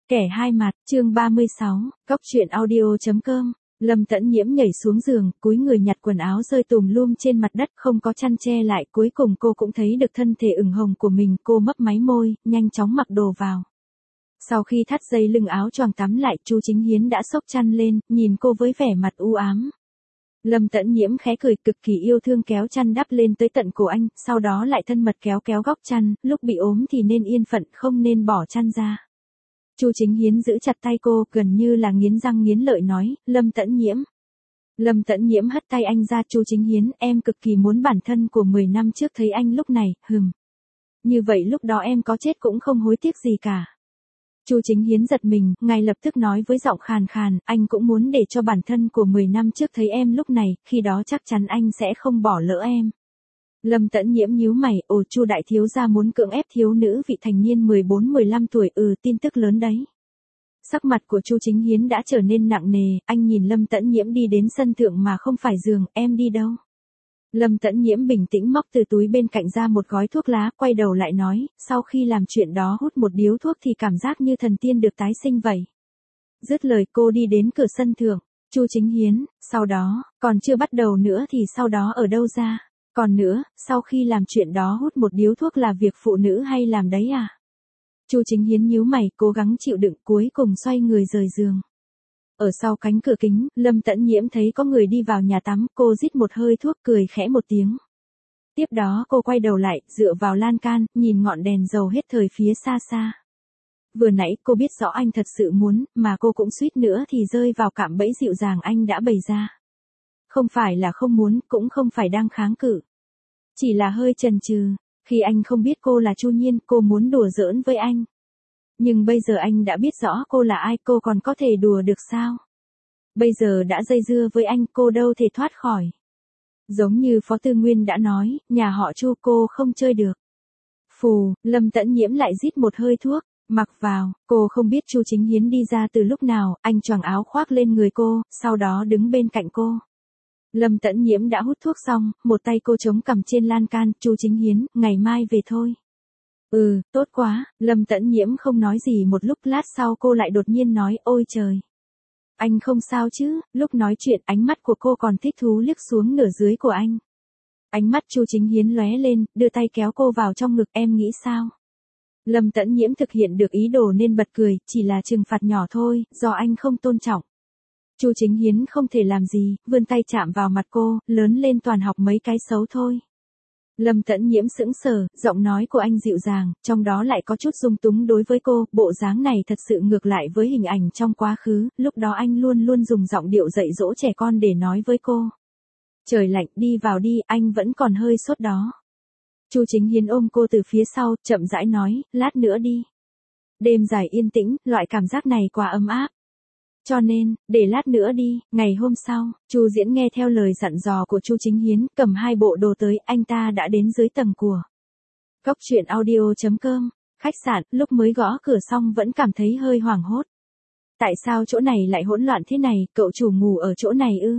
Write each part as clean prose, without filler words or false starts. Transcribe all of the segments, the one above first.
Kẻ hai mặt, chương 36, Cóc truyện audio.com. Lâm Tẫn Nhiễm nhảy xuống giường, cúi người nhặt quần áo rơi tùm lum trên mặt đất, không có chăn che lại, cuối cùng cô cũng thấy được thân thể ửng hồng của mình, cô mấp máy môi, nhanh chóng mặc đồ vào. Sau khi thắt dây lưng áo choàng tắm lại, Chu Chính Hiến đã xốc chăn lên, nhìn cô với vẻ mặt u ám. Lâm Tẫn Nhiễm khẽ cười, cực kỳ yêu thương kéo chăn đắp lên tới tận cổ anh, sau đó lại thân mật kéo kéo góc chăn, lúc bị ốm thì nên yên phận, không nên bỏ chăn ra. Chu Chính Hiến giữ chặt tay cô, gần như là nghiến răng nghiến lợi nói, Lâm Tẫn Nhiễm. Lâm Tẫn Nhiễm hất tay anh ra, Chu Chính Hiến, em cực kỳ muốn bản thân của 10 năm trước thấy anh lúc này, Như vậy lúc đó em có chết cũng không hối tiếc gì cả. Chu Chính Hiến giật mình, ngay lập tức nói với giọng khàn khàn, anh cũng muốn để cho bản thân của 10 năm trước thấy em lúc này, khi đó chắc chắn anh sẽ không bỏ lỡ em. Lâm Tẫn Nhiễm nhíu mày, Chu đại thiếu gia muốn cưỡng ép thiếu nữ vị thành niên 14-15 tuổi, tin tức lớn đấy. Sắc mặt của Chu Chính Hiến đã trở nên nặng nề, anh nhìn Lâm Tẫn Nhiễm đi đến sân thượng mà không phải giường, em đi đâu? Lâm Tẫn Nhiễm bình tĩnh móc từ túi bên cạnh ra một gói thuốc lá, quay đầu lại nói, sau khi làm chuyện đó hút một điếu thuốc thì cảm giác như thần tiên được tái sinh vậy. Dứt lời cô đi đến cửa sân thượng, Chu Chính Hiến, sau đó, còn chưa bắt đầu nữa thì sau đó ở đâu ra? Còn nữa, sau khi làm chuyện đó hút một điếu thuốc là việc phụ nữ hay làm đấy à? Chu Chính Hiến nhíu mày, cố gắng chịu đựng, cuối cùng xoay người rời giường. Ở sau cánh cửa kính, Lâm Tẫn Nhiễm thấy có người đi vào nhà tắm, cô rít một hơi thuốc, cười khẽ một tiếng. Tiếp đó cô quay đầu lại, dựa vào lan can, nhìn ngọn đèn dầu hết thời phía xa xa. Vừa nãy cô biết rõ anh thật sự muốn, mà cô cũng suýt nữa thì rơi vào cạm bẫy dịu dàng anh đã bày ra. Không phải là không muốn, cũng không phải đang kháng cự. Chỉ là hơi chần chừ, khi anh không biết cô là Chu Nhiên, cô muốn đùa giỡn với anh. Nhưng bây giờ anh đã biết rõ cô là ai, cô còn có thể đùa được sao? Bây giờ đã dây dưa với anh, cô đâu thể thoát khỏi. Giống như Phó Tư Nguyên đã nói, nhà họ Chu cô không chơi được. Phù, Lâm Tẫn Nhiễm lại rít một hơi thuốc, mặc vào, cô không biết Chu Chính Hiến đi ra từ lúc nào, anh choàng áo khoác lên người cô, sau đó đứng bên cạnh cô. Lâm Tẫn Nhiễm đã hút thuốc xong, một tay cô chống cằm trên lan can, Chu Chính Hiến, ngày mai về thôi. Tốt quá, Lâm Tẫn Nhiễm không nói gì một lúc, lát sau cô lại đột nhiên nói, ôi trời. Anh không sao chứ? Lúc nói chuyện ánh mắt của cô còn thích thú liếc xuống nửa dưới của anh. Ánh mắt Chu Chính Hiến lóe lên, đưa tay kéo cô vào trong ngực, em nghĩ sao? Lâm Tẫn Nhiễm thực hiện được ý đồ nên bật cười, chỉ là trừng phạt nhỏ thôi, do anh không tôn trọng. Chu Chính Hiến không thể làm gì, vươn tay chạm vào mặt cô, lớn lên toàn học mấy cái xấu thôi. Lâm Tẫn Nhiễm sững sờ, giọng nói của anh dịu dàng, trong đó lại có chút dung túng đối với cô, bộ dáng này thật sự ngược lại với hình ảnh trong quá khứ, lúc đó anh luôn luôn dùng giọng điệu dạy dỗ trẻ con để nói với cô. Trời lạnh, đi vào đi, anh vẫn còn hơi sốt đó. Chu Chính Hiến ôm cô từ phía sau, chậm rãi nói, lát nữa đi. Đêm dài yên tĩnh, loại cảm giác này quá ấm áp. Cho nên, để lát nữa đi, ngày hôm sau, Chu Diễn nghe theo lời dặn dò của Chu Chính Hiến, cầm 2 bộ đồ tới, anh ta đã đến dưới tầng của Cóc truyện audio.com, khách sạn, lúc mới gõ cửa xong vẫn cảm thấy hơi hoảng hốt. Tại sao chỗ này lại hỗn loạn thế này, cậu chủ ngủ ở chỗ này ư?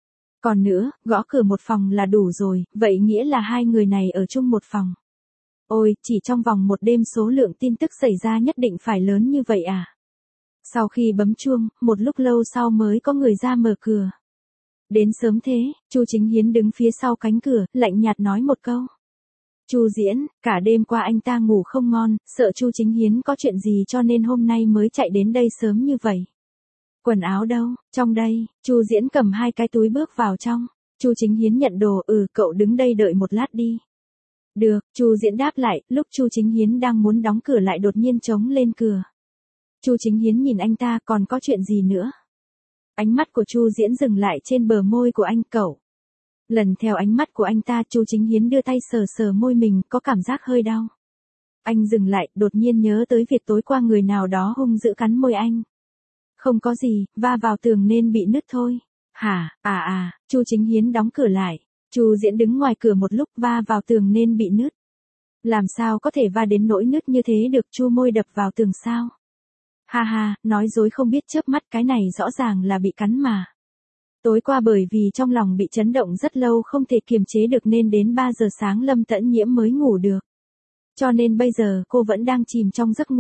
Còn nữa, gõ cửa một phòng là đủ rồi, vậy nghĩa là 2 người này ở chung một phòng. Ôi, chỉ trong vòng một đêm số lượng tin tức xảy ra nhất định phải lớn như vậy à? Sau khi bấm chuông, một lúc lâu sau mới có người ra mở cửa. Đến sớm thế, Chu Chính Hiến đứng phía sau cánh cửa, lạnh nhạt nói một câu. Chu Diễn, cả đêm qua anh ta ngủ không ngon, sợ Chu Chính Hiến có chuyện gì cho nên hôm nay mới chạy đến đây sớm như vậy. Quần áo đâu? Trong đây. Chu Diễn cầm 2 cái túi bước vào trong. Chu Chính Hiến nhận đồ, cậu đứng đây đợi một lát đi. Được, Chu Diễn đáp lại, lúc Chu Chính Hiến đang muốn đóng cửa lại đột nhiên trống lên cửa. Chu Chính Hiến nhìn anh ta, còn có chuyện gì nữa? Ánh mắt của Chu Diễn dừng lại trên bờ môi của anh, cậu. Lần theo ánh mắt của anh ta, Chu Chính Hiến đưa tay sờ sờ môi mình, có cảm giác hơi đau. Anh dừng lại, đột nhiên nhớ tới việc tối qua người nào đó hung dữ cắn môi anh. Không có gì, va vào tường nên bị nứt thôi. Hả, Chu Chính Hiến đóng cửa lại. Chu Diễn đứng ngoài cửa một lúc, va vào tường nên bị nứt. Làm sao có thể va đến nỗi nứt như thế được, Chu môi đập vào tường sao? Ha ha, nói dối không biết chớp mắt, cái này rõ ràng là bị cắn mà. Tối qua bởi vì trong lòng bị chấn động rất lâu không thể kiềm chế được nên đến 3 giờ sáng Lâm Tẫn Nhiễm mới ngủ được. Cho nên bây giờ cô vẫn đang chìm trong giấc ngủ.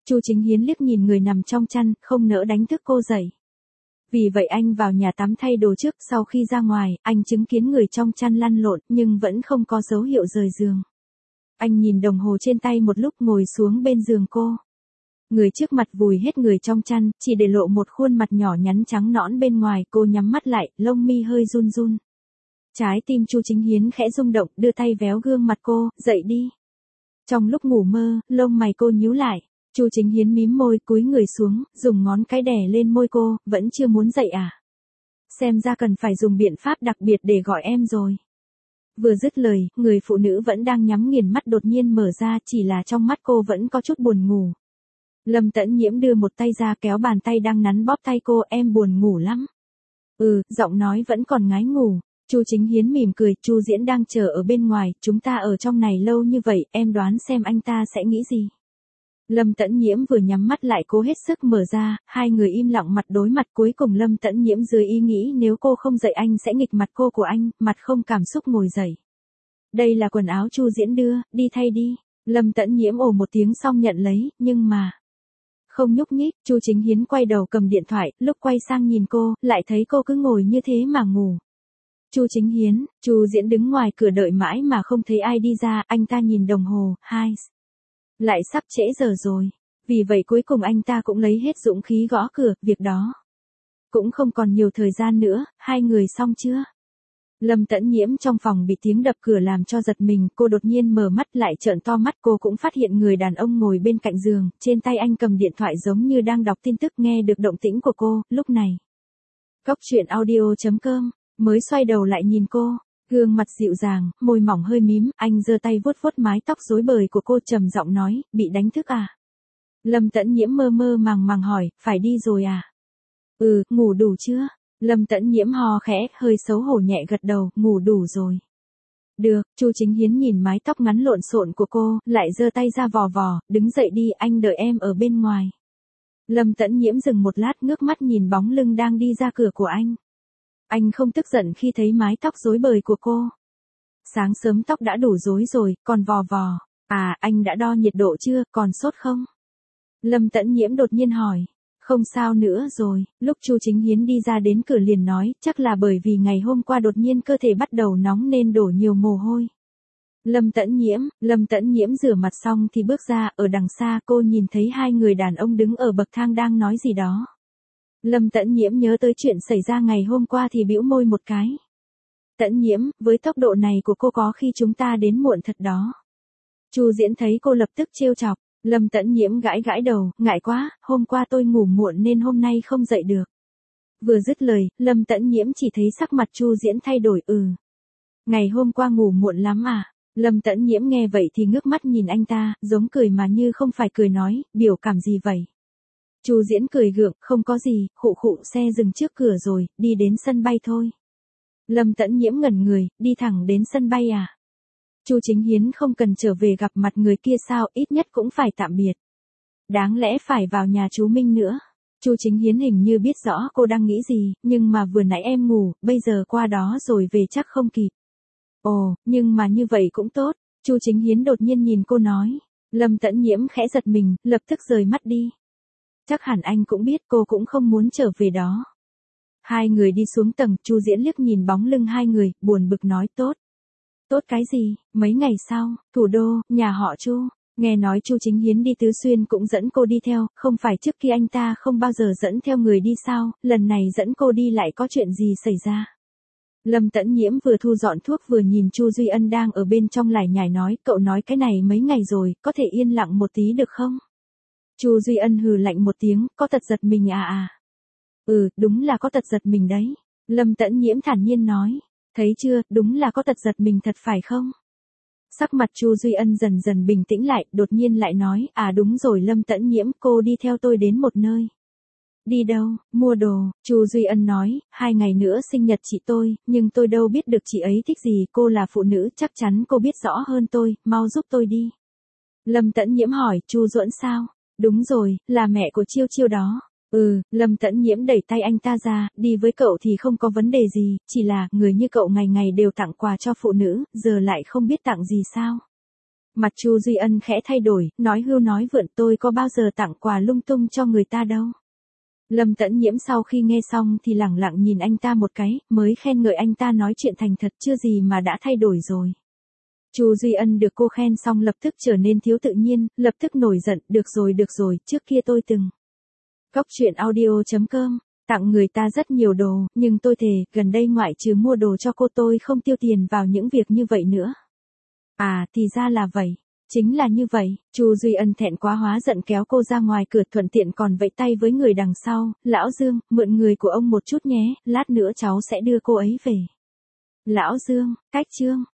Chu Chính Hiến liếc nhìn người nằm trong chăn, không nỡ đánh thức cô dậy. Vì vậy anh vào nhà tắm thay đồ trước, sau khi ra ngoài, anh chứng kiến người trong chăn lăn lộn, nhưng vẫn không có dấu hiệu rời giường. Anh nhìn đồng hồ trên tay một lúc ngồi xuống bên giường cô. Người trước mặt vùi hết người trong chăn, chỉ để lộ một khuôn mặt nhỏ nhắn trắng nõn bên ngoài, cô nhắm mắt lại, lông mi hơi run run. Trái tim Chu Chính Hiến khẽ rung động, đưa tay véo gương mặt cô, dậy đi. Trong lúc ngủ mơ, lông mày cô nhíu lại. Chu Chính Hiến mím môi, cúi người xuống, dùng ngón cái đè lên môi cô, vẫn chưa muốn dậy à? Xem ra cần phải dùng biện pháp đặc biệt để gọi em rồi. Vừa dứt lời, người phụ nữ vẫn đang nhắm nghiền mắt đột nhiên mở ra, chỉ là trong mắt cô vẫn có chút buồn ngủ. Lâm Tẫn Nhiễm đưa một tay ra kéo bàn tay đang nắn bóp tay cô, em buồn ngủ lắm. Giọng nói vẫn còn ngái ngủ. Chu Chính Hiến mỉm cười, Chu Diễn đang chờ ở bên ngoài, chúng ta ở trong này lâu như vậy, em đoán xem anh ta sẽ nghĩ gì. Lâm Tẫn Nhiễm vừa nhắm mắt lại cố hết sức mở ra, hai người im lặng mặt đối mặt, cuối cùng Lâm Tẫn Nhiễm dưới ý nghĩ nếu cô không dậy anh sẽ nghịch mặt cô của anh, mặt không cảm xúc ngồi dậy. Đây là quần áo Chu Diễn đưa, đi thay đi. Lâm Tẫn Nhiễm ồ một tiếng xong nhận lấy, nhưng mà không nhúc nhích. Chu Chính Hiến quay đầu cầm điện thoại, lúc quay sang nhìn cô, lại thấy cô cứ ngồi như thế mà ngủ. Chu Chính Hiến, Chu Diễn đứng ngoài cửa đợi mãi mà không thấy ai đi ra, anh ta nhìn đồng hồ, lại sắp trễ giờ rồi. Vì vậy cuối cùng anh ta cũng lấy hết dũng khí gõ cửa, việc đó cũng không còn nhiều thời gian nữa, hai người xong chưa? Lâm Tẫn Nhiễm trong phòng bị tiếng đập cửa làm cho giật mình, cô đột nhiên mở mắt lại trợn to mắt, cô cũng phát hiện người đàn ông ngồi bên cạnh giường, trên tay anh cầm điện thoại giống như đang đọc tin tức, nghe được động tĩnh của cô, lúc này. Cốc truyện audio.com, mới xoay đầu lại nhìn cô, gương mặt dịu dàng, môi mỏng hơi mím, anh giơ tay vuốt vuốt mái tóc rối bời của cô trầm giọng nói, bị đánh thức à? Lâm Tẫn Nhiễm mơ mơ màng màng hỏi, phải đi rồi à? Ngủ đủ chưa? Lâm Tẫn Nhiễm hò khẽ, hơi xấu hổ nhẹ gật đầu, ngủ đủ rồi. Được, Chu Chính Hiến nhìn mái tóc ngắn lộn xộn của cô, lại giơ tay ra vò vò, đứng dậy đi, anh đợi em ở bên ngoài. Lâm Tẫn Nhiễm dừng một lát ngước mắt nhìn bóng lưng đang đi ra cửa của anh. Anh không tức giận khi thấy mái tóc rối bời của cô. Sáng sớm tóc đã đủ rối rồi, còn vò vò. À, anh đã đo nhiệt độ chưa, còn sốt không? Lâm Tẫn Nhiễm đột nhiên hỏi. Không sao nữa rồi, lúc Chu Chính Hiến đi ra đến cửa liền nói, chắc là bởi vì ngày hôm qua đột nhiên cơ thể bắt đầu nóng nên đổ nhiều mồ hôi. Lâm Tẫn Nhiễm rửa mặt xong thì bước ra, ở đằng xa cô nhìn thấy hai người đàn ông đứng ở bậc thang đang nói gì đó. Lâm Tẫn Nhiễm nhớ tới chuyện xảy ra ngày hôm qua thì bĩu môi một cái. Tẫn Nhiễm, với tốc độ này của cô có khi chúng ta đến muộn thật đó. Chu Diễn thấy cô lập tức trêu chọc. Lâm Tẫn Nhiễm gãi gãi đầu, ngại quá, hôm qua tôi ngủ muộn nên hôm nay không dậy được. Vừa dứt lời, Lâm Tẫn Nhiễm chỉ thấy sắc mặt Chu Diễn thay đổi. Ngày hôm qua ngủ muộn lắm à? Lâm Tẫn Nhiễm nghe vậy thì ngước mắt nhìn anh ta, giống cười mà như không phải cười nói, biểu cảm gì vậy? Chu Diễn cười gượng, không có gì, khụ khụ, xe dừng trước cửa rồi, đi đến sân bay thôi. Lâm Tẫn Nhiễm ngẩn người, đi thẳng đến sân bay à? Chu Chính Hiến không cần trở về gặp mặt người kia sao, ít nhất cũng phải tạm biệt. Đáng lẽ phải vào nhà chú Minh nữa. Chu Chính Hiến hình như biết rõ cô đang nghĩ gì, nhưng mà vừa nãy em ngủ, bây giờ qua đó rồi về chắc không kịp. Ồ, nhưng mà như vậy cũng tốt. Chu Chính Hiến đột nhiên nhìn cô nói. Lâm Tẫn Nhiễm khẽ giật mình, lập tức rời mắt đi. Chắc hẳn anh cũng biết cô cũng không muốn trở về đó. Hai người đi xuống tầng, Chu Diễn liếc nhìn bóng lưng hai người, buồn bực nói tốt. Tốt cái gì? Mấy ngày sau, thủ đô, nhà họ Chu, nghe nói Chu Chính Hiến đi Tứ Xuyên cũng dẫn cô đi theo, không phải trước kia anh ta không bao giờ dẫn theo người đi sao, lần này dẫn cô đi lại có chuyện gì xảy ra? Lâm Tẫn Nhiễm vừa thu dọn thuốc vừa nhìn Chu Duy Ân đang ở bên trong lải nhải nói, cậu nói cái này mấy ngày rồi, có thể yên lặng một tí được không? Chu Duy Ân hừ lạnh một tiếng, có tật giật mình à? Đúng là có tật giật mình đấy. Lâm Tẫn Nhiễm thản nhiên nói. Thấy chưa, đúng là có tật giật mình thật phải không? Sắc mặt Chu Duy Ân dần dần bình tĩnh lại, đột nhiên lại nói, đúng rồi Lâm Tẫn Nhiễm, cô đi theo tôi đến một nơi. Đi đâu, mua đồ, Chu Duy Ân nói, 2 ngày nữa sinh nhật chị tôi, nhưng tôi đâu biết được chị ấy thích gì, cô là phụ nữ, chắc chắn cô biết rõ hơn tôi, mau giúp tôi đi. Lâm Tẫn Nhiễm hỏi, Chu Duẫn sao? Đúng rồi, là mẹ của Chiêu Chiêu đó. Lâm Tẫn Nhiễm đẩy tay anh ta ra, đi với cậu thì không có vấn đề gì, chỉ là, người như cậu ngày ngày đều tặng quà cho phụ nữ, giờ lại không biết tặng gì sao? Mặt Chu Duy Ân khẽ thay đổi, nói hưu nói vượn, tôi có bao giờ tặng quà lung tung cho người ta đâu. Lâm Tẫn Nhiễm sau khi nghe xong thì lẳng lặng nhìn anh ta một cái, mới khen ngợi anh ta nói chuyện thành thật, chưa gì mà đã thay đổi rồi. Chu Duy Ân được cô khen xong lập tức trở nên thiếu tự nhiên, lập tức nổi giận, được rồi, trước kia tôi từng. Cốc truyện audio.com, tặng người ta rất nhiều đồ, nhưng tôi thề, gần đây ngoại trừ mua đồ cho cô tôi không tiêu tiền vào những việc như vậy nữa. À, thì ra là vậy. Chính là như vậy, Chu Duy Ân thẹn quá hóa giận kéo cô ra ngoài cửa, thuận tiện còn vẫy tay với người đằng sau, lão Dương, mượn người của ông một chút nhé, lát nữa cháu sẽ đưa cô ấy về. Lão Dương, cách chương.